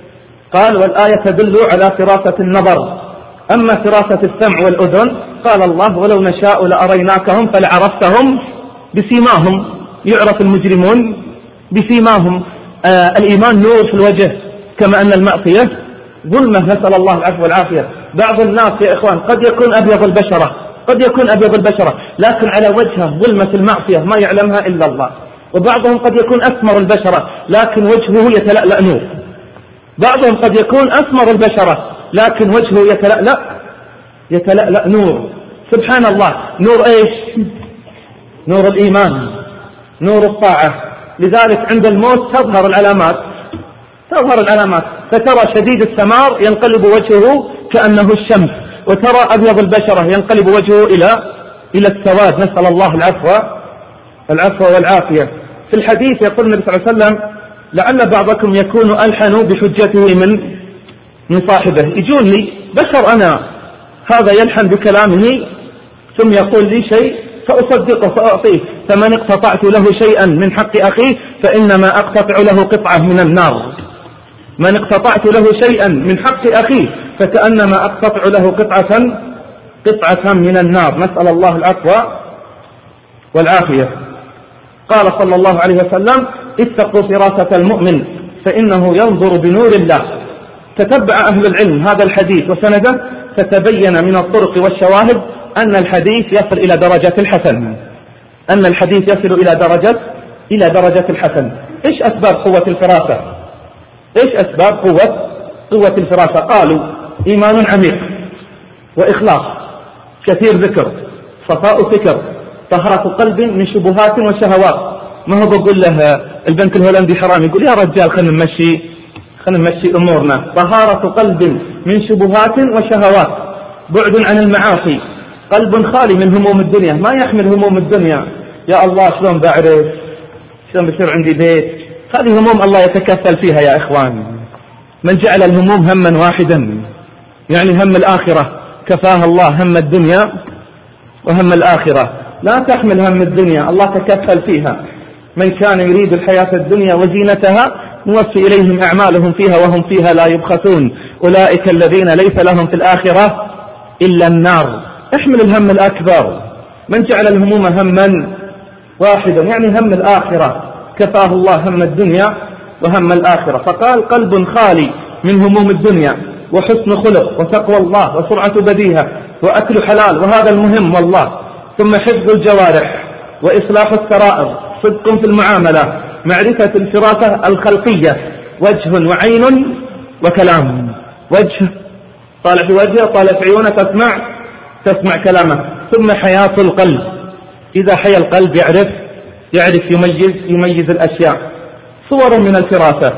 قال والآية تدل على فراسة النظر. أما فراسة السمع والأذن قال الله ولو نشاء لأريناكهم فلعرفتهم بسيماهم، يعرف المجرمون بسيماهم. آه الإيمان نور في الوجه كما أن المعصية ظلمة، نسأل الله العفو والعافية. بعض الناس يا إخوان قد يكون أبيض البشرة قد يكون أبيض البشرة لكن على وجهه ظلمة المعصية ما يعلمها إلا الله. وبعضهم قد يكون أسمر البشرة لكن وجهه يتلألأ نور. بعضهم قد يكون أسمر البشرة لكن وجهه يتلألأ يتلألأ نور. سبحان الله. نور إيش؟ نور الإيمان، نور الطاعة. لذلك عند الموت تظهر العلامات تظهر العلامات فترى شديد السمار ينقلب وجهه كأنه الشمس، وترى أبيض البشرة ينقلب وجهه إلى إلى السواد. نسأل الله العفو العفو والعافية. في الحديث يقول النبي صلى الله عليه وسلم لعل بعضكم يكون ألحن بحجته من من صاحبه. يجون لي بشر أنا، هذا يلحن بكلامه ثم يقول لي شيء فأصدقه فأعطيه. فمن اقتطعت له شيئا من حق أخيه فإنما أقتطع له قطعة من النار. من اقتطعت له شيئا من حق أخيه فكأنما أقتطع له قطعة قطعة من النار. نسأل الله العفو والعافية. قال صلى الله عليه وسلم اتقوا فراسة المؤمن فإنه ينظر بنور الله. تتبع أهل العلم هذا الحديث وسنده فتبين من الطرق والشواهد أن الحديث يصل إلى درجة الحسن أن الحديث يصل إلى درجة إلى درجة الحسن. إيش أسباب قوة الفراسة؟ إيش أسباب قوة قوة الفراسة؟ قالوا إيمان عميق وإخلاص كثير ذكر صفاء فكر طهارة قلب من شبهات وشهوات. ما هو بقول له البنك الهولندي حرام، يقول يا رجال خلينا نمشي خلينا نمشي أمورنا. طهارة قلب من شبهات وشهوات، بعد عن المعاصي، قلب خالي من هموم الدنيا، ما يحمل هموم الدنيا. يا الله شلون بعرف، شلون بصير عندي بيت، هذه هموم الله يتكفل فيها يا إخوان. من جعل الهموم هما واحدا يعني هم الآخرة كفاها الله هم الدنيا وهم الآخرة. لا تحمل هم الدنيا، الله تكفل فيها. من كان يريد الحياة الدنيا وزينتها نوفي إليهم أعمالهم فيها وهم فيها لا يبخسون، أولئك الذين ليس لهم في الآخرة إلا النار. احمل الهم الأكبر. من جعل الهموم هما واحدا يعني هم الآخرة كفاه الله هم الدنيا وهم الآخرة. فقال قلب خالي من هموم الدنيا وحسن خلق وتقوى الله وسرعة بديهة وأكل حلال، وهذا المهم والله. ثم حفظ الجوارح وإصلاح السرائر، صدق في المعاملة، معرفة الفراسة الخلقية، وجه وعين وكلام. وجه طالع في وجهه، طالع في عيونه، تسمع تسمع كلامه. ثم حياة القلب، إذا حيا القلب يعرف يعرف يميز يميز الأشياء. صور من الفراسة،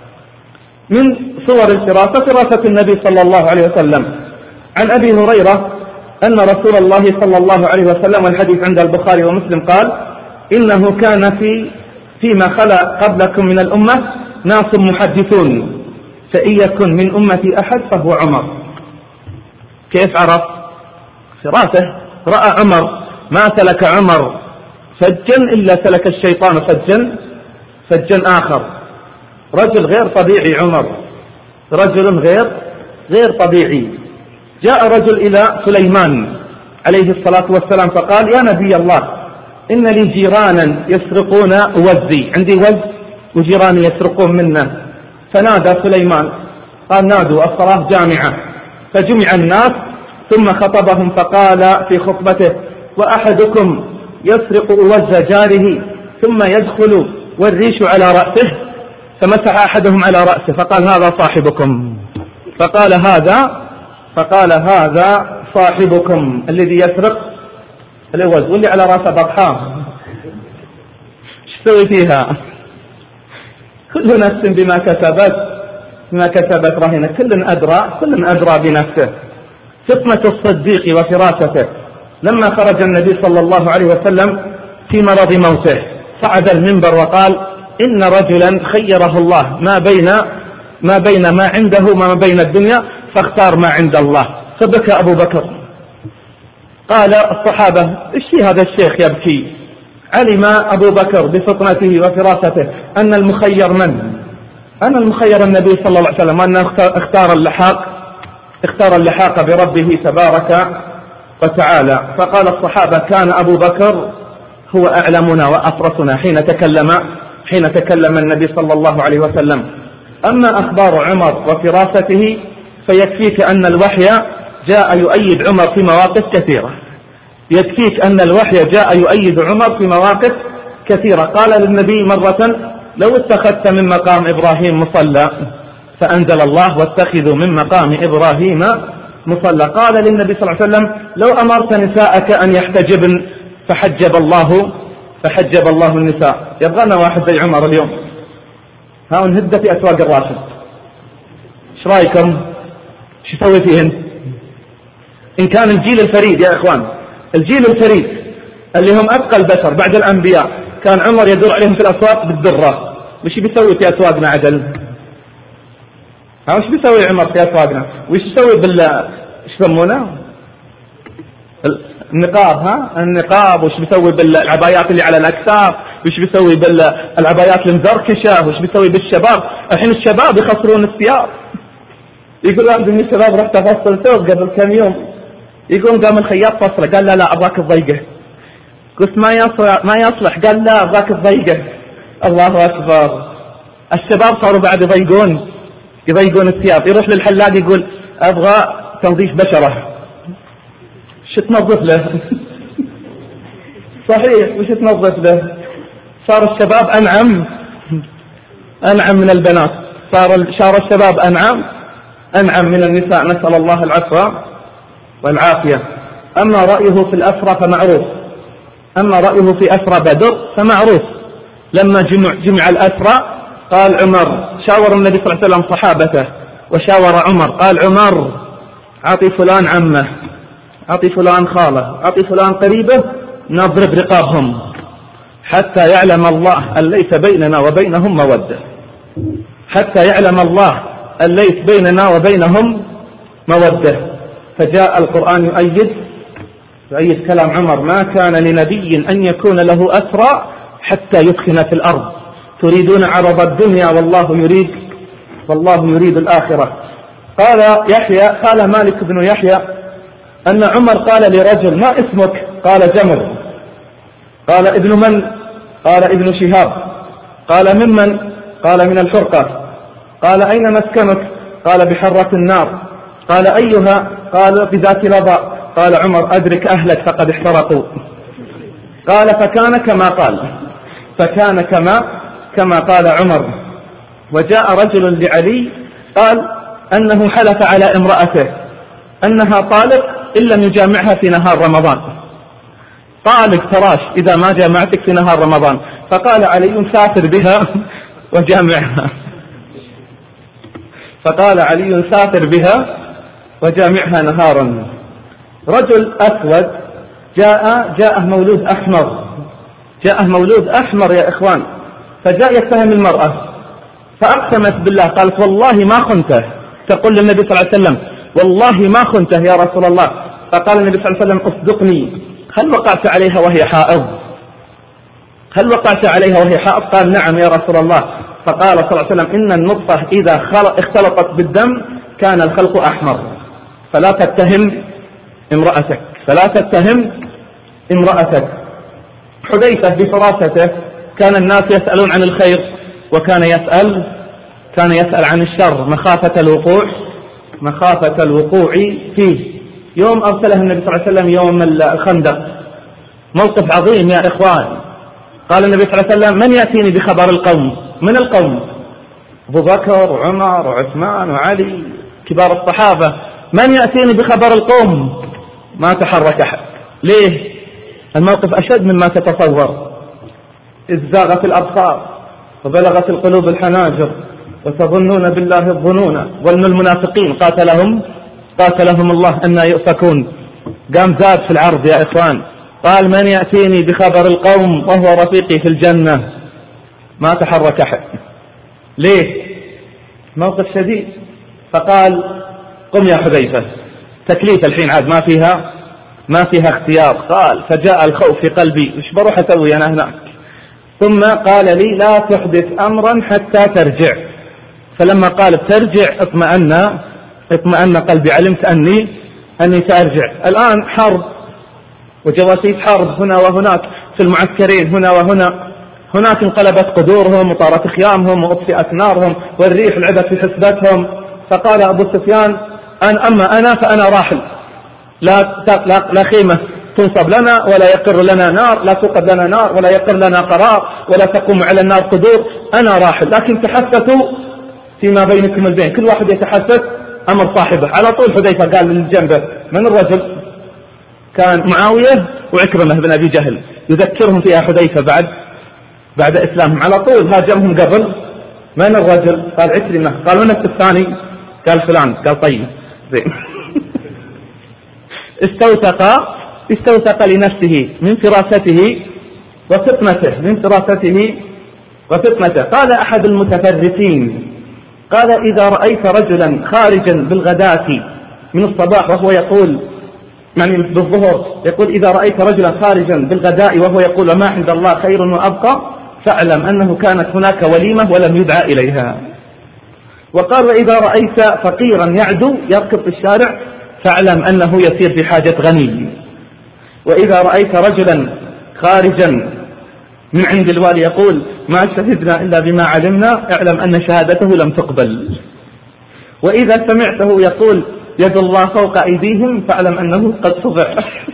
من صور الفراسة فراسة النبي صلى الله عليه وسلم. عن أبي هريرة أن رسول الله صلى الله عليه وسلم، والحديث عند البخاري ومسلم، قال إنه كان في فيما خلا قبلكم من الأمة ناس محدثون، فإن يكن من أمتي أحد فهو عمر. كيف عرف؟ فراسة. رأى عمر ما سلك عمر فجا إلا سلك الشيطان فجا فجا آخر. رجل غير طبيعي عمر، رجل غير غير طبيعي. جاء رجل إلى سليمان عليه الصلاة والسلام فقال يا نبي الله إن لي جيرانا يسرقون وزي، عندي وز وجيراني يسرقون منه. فنادى سليمان قال نادوا الصلاة جامعة، فجمع الناس ثم خطبهم فقال في خطبته وأحدكم يسرق وز جاره ثم يدخل والريش على رأسه، فمسح أحدهم على رأسه فقال هذا صاحبكم، فقال هذا فقال هذا صاحبكم الذي يسرق الوز واللي على رأسه بطحاه. ايش تسوي فيها؟ كل نفس بما كسبت بما كسبت رهينة، كل أدرى كل أدرى بنفسه. فطنة الصديق وفراسته. لما خرج النبي صلى الله عليه وسلم في مرض موته صعد المنبر وقال إن رجلا خيره الله ما بين ما بين ما عنده وما بين الدنيا فاختار ما عند الله، فبكى أبو بكر. قال الصحابة ايش في هذا الشيخ يبكي؟ علم أبو بكر بفطنته وفراسته أن المخير من؟ أن المخير النبي صلى الله عليه وسلم، وأنه اختار اللحاق اختار اللحاق بربه تبارك وتعالى. فقال الصحابة كان أبو بكر هو أعلمنا وأفرسنا حين تكلم حين تكلم النبي صلى الله عليه وسلم. أما أخبار عمر وفراسته فيكفيك أن الوحي جاء يؤيد عمر في مواقف كثيرة. يكفيك أن الوحي جاء يؤيد عمر في مواقف كثيرة. قال للنبي مرة لو اتخذت من مقام إبراهيم مصلى، فأنزل الله واتخذوا من مقام إبراهيم مصلى. قال للنبي صلى الله عليه وسلم لو أمرت نساءك أن يحتجبن فحجب الله فحجب الله النساء. يبغانا واحد زي عمر اليوم، ها نهد في أسواق الراشد. ايش رايكم؟ ايش يسوي فيهن؟ إن كان الجيل الفريد يا إخوان، الجيل الفريد اللي هم أتقى البشر بعد الأنبياء، كان عمر يدور عليهم في الأسواق بالدرة. وش بيسوي في أسواقنا عدل؟ ها وش بيسوي عمر في أسواقنا؟ وش يسوي بال ايش يسمونه؟ النقاب. ها النقاب. وش بيسوي بالعبايات اللي على الأكتاف؟ وش بيسوي بالعبايات المزركشة؟ وش بيسوي بالشباب؟ الحين الشباب يخسرون الثياب. يقول عندهم الشباب رحت أفصل ثوب قبل كم يوم، يقوم قام الخياط فصله قال لا لا أبغاك تضيقه. قلت ما يصلح ما يصلح قال لا أبغاك تضيقه. الله أكبر. الشباب صاروا بعد يضيقون يضيقون الثياب. يروح للحلاق يقول أبغى تنظيف بشرة. شو تنظف له؟ صحيح وش تنظف له؟ صار الشباب أنعم أنعم من البنات، صار شار الشباب أنعم أنعم من النساء، نسأل الله العفو والعافية. أما رأيه في الأسرى فمعروف، أما رأيه في أسرى بدر فمعروف، لما جمع, جمع الأسرى قال عمر، شاور النبي صلى الله عليه وسلم صحابته وشاور عمر، قال عمر أعطي فلان عمه، أعطي فلان خاله، أعطي فلان قريبه، نضرب رقابهم حتى يعلم الله أن ليس بيننا وبينهم مودة، حتى يعلم الله أن ليس بيننا وبينهم مودة. فجاء القرآن يؤيد يؤيد كلام عمر: ما كان لنبي أن يكون له أسرى حتى يثخن في الأرض، تريدون عرض الدنيا والله يريد والله يريد الآخرة. قال يحيى قال مالك بن يحيى أن عمر قال لرجل: ما اسمك؟ قال جمر. قال ابن من؟ قال ابن شهاب. قال ممن؟ قال من الفرقة. قال أين مسكنك؟ قال بحرة النار. قال أيها؟ قال بذات لظى. قال عمر: أدرك أهلك فقد احترقوا. قال فكان كما قال فكان كما كما قال عمر. وجاء رجل لعلي قال أنه حلف على امرأته أنها طالق إن لم يجامعها في نهار رمضان، طالق فراش إذا ما جامعتك في نهار رمضان. فقال علي: سافر بها وجامعها. فقال علي: سافر بها وجامعها نهارا. رجل أسود جاء جاءه مولود أحمر جاءه مولود أحمر يا إخوان، فجاء يتهم المرأة فأقسمت بالله، قالت: والله ما خنته. تقول للنبي صلى الله عليه وسلم: والله ما خنته يا رسول الله. فقال النبي صلى الله عليه وسلم: اصدقني، هل وقعت عليها وهي حائض؟ هل وقعت عليها وهي حائض؟ قال: نعم يا رسول الله. فقال صلى الله عليه وسلم: إن النطفة إذا اختلطت بالدم كان الخلق أحمر، فلا تتهم امرأتك فلا تتهم امرأتك. حذيفة بفراسته كان الناس يسألون عن الخير وكان يسأل كان يسأل عن الشر مخافة الوقوع مخافة الوقوع فيه. يوم أرسله النبي صلى الله عليه وسلم يوم الخندق، موقف عظيم يا إخوان. قال النبي صلى الله عليه وسلم: من يأتيني بخبر القوم؟ من القوم؟ أبو بكر وعمر وعثمان وعلي كبار الصحابة. من يأتيني بخبر القوم؟ ما تحرك أحد. ليه؟ الموقف أشد مما تتصور. إذ زاغت الأبصار وبلغت القلوب الحناجر وتظنون بالله الظنون ظن المنافقين قاتلهم قاتلهم الله أن يؤفكون. قام زاد في العرض يا إخوان، قال: من يأتيني بخبر القوم وهو رفيقي في الجنة؟ ما تحرك أحد. ليه؟ موقف شديد. فقال: قم يا حذيفة، تكليف الحين عاد ما فيها ما فيها اختيار. قال: فجاء الخوف في قلبي، ايش بروح اسوي انا هناك؟ ثم قال لي: لا تحدث امرا حتى ترجع. فلما قال ترجع اطمأن اطمأن قلبي، علمت اني اني سارجع. الان حرب وجواسيس حرب هنا وهناك في المعسكرين هنا وهنا، هناك انقلبت قدورهم وطارت خيامهم واطفئت نارهم والريح لعبت في حسبتهم. فقال ابو سفيان: أن أما أنا فأنا راحل، لا لا خيمة تنصب لنا ولا يقر لنا نار، لا توقد لنا نار ولا يقر لنا قرار ولا تقوم على النار قدور، أنا راحل. لكن تحسسوا فيما بينكم البين، كل واحد يتحسس أمر صاحبه. على طول حذيفة قال للجنبه: من الرجل؟ كان معاوية وعكرمة بن أبي جهل، يذكرهم فيها حذيفة بعد بعد إسلامهم. على طول هاجمهم قبل: من الرجل؟ قال: عكرمة. قال: من الثاني؟ قال: فلان. قال: طيب زين. استوثق استوثق لنفسه من فراسته وفطنته من فراسته وفطنته. قال أحد المتفرسين: قال: إذا رأيت رجلا خارجا بالغداة من الصباح وهو يقول، يعني بالظهر، يقول: إذا رأيت رجلا خارجا بالغداء وهو يقول وما عند الله خير وأبقى فاعلم أنه كانت هناك وليمة ولم يدعى إليها. وقال: وإذا رأيت فقيرا يعدو يركض في الشارع فاعلم أنه يسير في حاجة غني. وإذا رأيت رجلا خارجا من عند الوالي يقول ما شهدنا إلا بما علمنا اعلم أن شهادته لم تقبل. وإذا سمعته يقول يد الله فوق أيديهم فاعلم أنه قد صغر.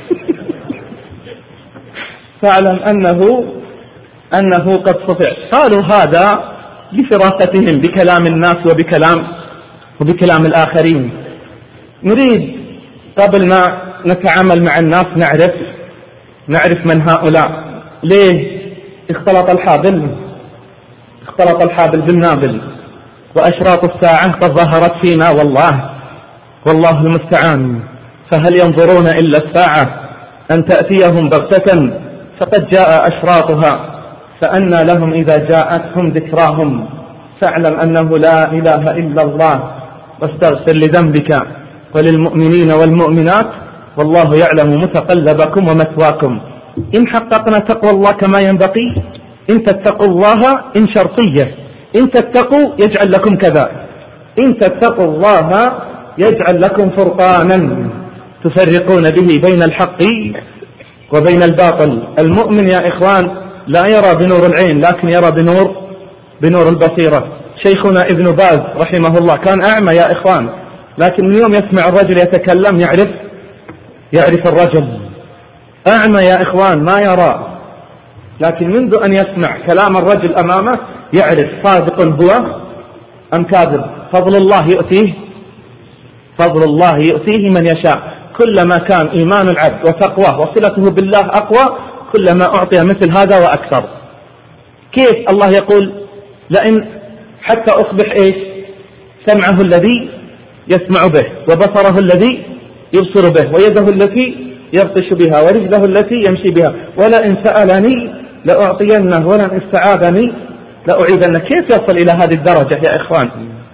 فاعلم أنه أنه قد صفع. قالوا هذا بفراستهم بكلام الناس وبكلام وبكلام الآخرين. نريد قبل ما نتعامل مع الناس نعرف نعرف من هؤلاء. ليه؟ اختلط الحابل اختلط الحابل بالنابل، وأشراط الساعة قد ظهرت فينا والله والله المستعان. فهل ينظرون إلا الساعة أن تأتيهم بغتة؟ فقد جاء أشراطها، فأنى لهم إذا جاءتهم ذكراهم. فاعلم أنه لا إله إلا الله، واستغفر لذنبك وللمؤمنين والمؤمنات، والله يعلم متقلبكم ومثواكم. إن حققنا تقوى الله كما ينبغي، إن تتقوا الله إن شرطية، إن تتقوا يجعل لكم كذا، إن تتقوا الله يجعل لكم فرقانا تفرقون به بين الحق وبين الباطل. المؤمن يا إخوان لا يرى بنور العين، لكن يرى بنور بنور البصيرة. شيخنا ابن باز رحمه الله كان أعمى يا إخوان، لكن من يوم يسمع الرجل يتكلم يعرف يعرف الرجل. أعمى يا إخوان ما يرى، لكن منذ أن يسمع كلام الرجل أمامه يعرف صادق هو أم كاذب. فضل الله يؤتيه فضل الله يؤتيه من يشاء. كلما كان إيمان العبد وتقواه وصلته بالله أقوى، كلما أعطي مثل هذا وأكثر. كيف؟ الله يقول لئن حتى أصبح إيش؟ سمعه الذي يسمع به، وبصره الذي يبصر به، ويده التي يبطش بها، ورجله التي يمشي بها، ولئن سألني لأعطينه، ولئن استعاذني لأعيذنه. كيف يصل إلى هذه الدرجة يا إخوان؟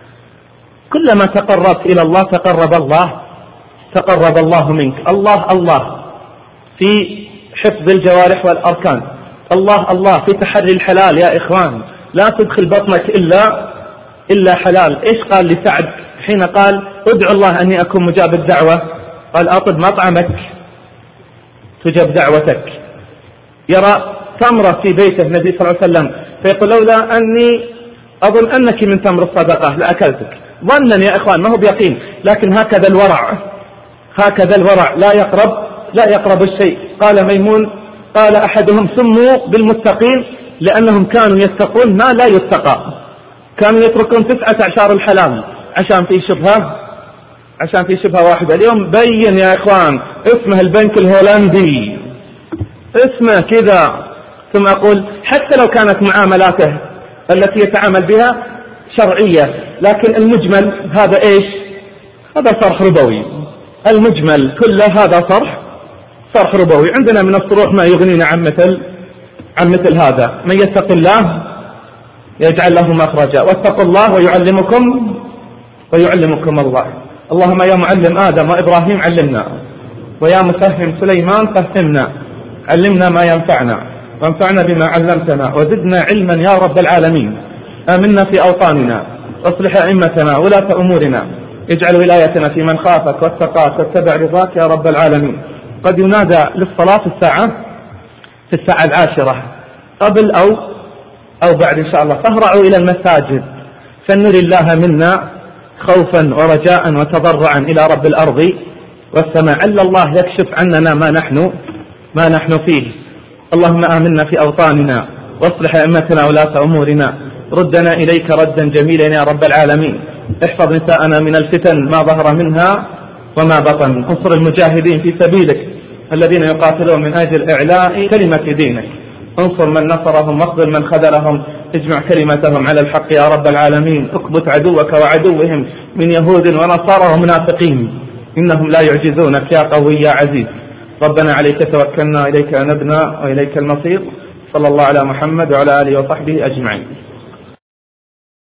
كلما تقربت إلى الله تقرب الله تقرب الله منك. الله الله في حفظ الجوارح والأركان، الله الله في تحري الحلال يا إخوان. لا تدخل بطنك إلا إلا حلال. إيش قال لسعد حين قال ادعو الله أني أكون مجاب الدعوة؟ قال أطب مطعمك تجب دعوتك. يرى تمرة في بيته النبي صلى الله عليه وسلم فيقول لولا أني أظن أنك من تمر الصدقة لأكلتك، ظنا يا إخوان ما هو بيقين، لكن هكذا الورع هكذا الورع لا يقرب لا يقرب الشيء. قال ميمون قال أحدهم سموا بالمتقين لأنهم كانوا يتقون ما لا يتقى، كانوا يتركون تسعة عشر الحلال عشان في شبهة عشان في شبهة واحدة. اليوم بين يا إخوان اسمه البنك الهولندي، اسمه كذا، ثم أقول حتى لو كانت معاملاته التي يتعامل بها شرعية، لكن المجمل هذا إيش؟ هذا صرح ربوي. المجمل كله هذا صرح صرح ربوي. عندنا من الصروح ما يغنينا عن مثل عن مثل هذا. من يتق الله يجعل له مخرجا، واتقوا الله ويعلمكم ويعلمكم الله. اللهم يا معلم آدم وإبراهيم علمنا، ويا مفهم سليمان فهمنا. علمنا ما ينفعنا وانفعنا بما علمتنا، وزدنا علما يا رب العالمين. آمنا في أوطاننا، واصلح أئمتنا ولاة أمورنا، اجعل ولايتنا في من خافك واتقاك واتبع رضاك يا رب العالمين. قد ينادى للصلاة الساعة في الساعة العاشرة قبل أو أو بعد إن شاء الله، فاهرعوا إلى المساجد فلنري الله منا خوفا ورجاء وتضرعا إلى رب الأرض والسماء. عل الله يكشف عننا ما نحن ما نحن فيه. اللهم آمنا في أوطاننا، واصلح أئمتنا ولاة أمورنا، ردنا إليك ردا جميلا يا رب العالمين. احفظ نساءنا من الفتن ما ظهر منها وما بطن. انصر المجاهدين في سبيلك الذين يقاتلون من أجل إعلاء كلمة دينك. انصر من نصرهم واخذل من خذلهم، اجمع كلمتهم على الحق يا رب العالمين. اكبت عدوك وعدوهم من يهود ونصارى ومنافقين، إنهم لا يعجزونك يا قوي يا عزيز. ربنا عليك توكلنا، إليك أنبنا، وإليك المصير. صلى الله على محمد وعلى آله وصحبه أجمعين.